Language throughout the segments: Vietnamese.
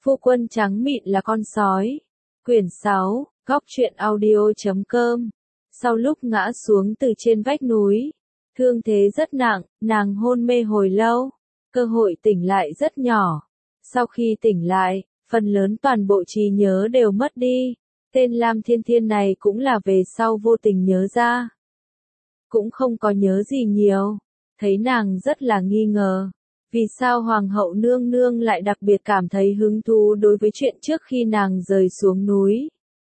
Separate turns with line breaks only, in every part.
Phu quân trắng mịn là con sói. Quyển 6, Góc truyện audio.com. Sau lúc ngã xuống từ trên vách núi, thương thế rất nặng, nàng hôn mê hồi lâu, cơ hội tỉnh lại rất nhỏ. Sau khi tỉnh lại, phần lớn toàn bộ trí nhớ đều mất đi. Tên Lam Thiên Thiên này cũng là về sau vô tình nhớ ra. Cũng không có nhớ gì nhiều, thấy nàng rất là nghi ngờ. Vì sao Hoàng hậu nương nương lại đặc biệt cảm thấy hứng thú đối với chuyện trước khi nàng rời xuống núi?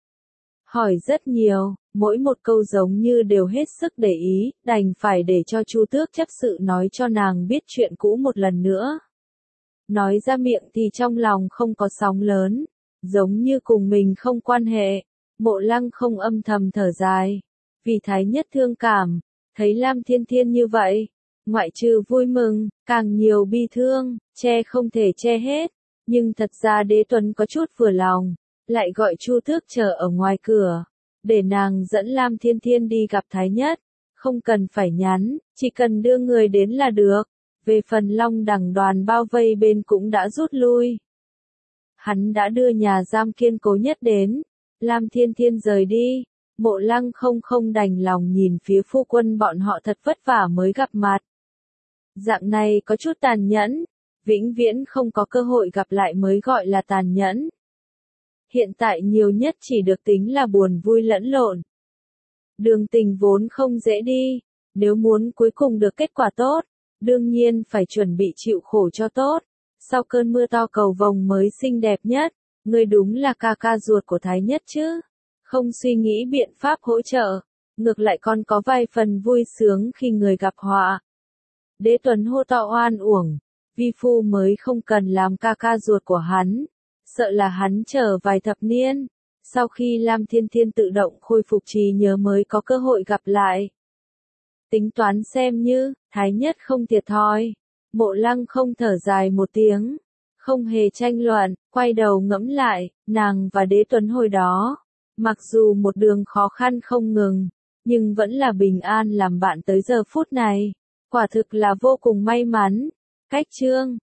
Hỏi rất nhiều, mỗi một câu giống như đều hết sức để ý, đành phải để cho Chu Tước chấp sự nói cho nàng biết chuyện cũ một lần nữa. Nói ra miệng thì trong lòng không có sóng lớn, giống như cùng mình không quan hệ. Mộ Lăng không âm thầm thở dài, vì Thái Nhất thương cảm, thấy Lam Thiên Thiên như vậy, ngoại trừ vui mừng, càng nhiều bi thương, che không thể che hết. Nhưng thật ra Đế Tuấn có chút vừa lòng, lại gọi Chu Tước chờ ở ngoài cửa, để nàng dẫn Lam Thiên Thiên đi gặp Thái Nhất, không cần phải nhắn, chỉ cần đưa người đến là được. Về phần Long Đằng đoàn bao vây bên cũng đã rút lui. Hắn đã đưa nhà giam kiên cố nhất đến, Lam Thiên Thiên rời đi. Mộ Lăng không đành lòng nhìn phía phu quân bọn họ thật vất vả mới gặp mặt. Dạng này có chút tàn nhẫn, vĩnh viễn không có cơ hội gặp lại mới gọi là tàn nhẫn. Hiện tại nhiều nhất chỉ được tính là buồn vui lẫn lộn. Đường tình vốn không dễ đi, nếu muốn cuối cùng được kết quả tốt, đương nhiên phải chuẩn bị chịu khổ cho tốt. Sau cơn mưa to cầu vồng mới xinh đẹp nhất, ngươi đúng là ca ca ruột của Thái Nhất chứ. Không suy nghĩ biện pháp hỗ trợ, ngược lại còn có vài phần vui sướng khi người gặp họa. Đế Tuấn hô to oan uổng, vi phu mới không cần làm ca ca ruột của hắn, sợ là hắn chờ vài thập niên, sau khi Lam Thiên Thiên tự động khôi phục trí nhớ mới có cơ hội gặp lại. Tính toán xem như, Thái Nhất không thiệt thòi. Mộ Lăng không thở dài một tiếng, không hề tranh luận, quay đầu ngẫm lại, nàng và Đế Tuấn hồi đó, mặc dù một đường khó khăn không ngừng, nhưng vẫn là bình an làm bạn tới giờ phút này, quả thực là vô cùng may mắn. Cách chương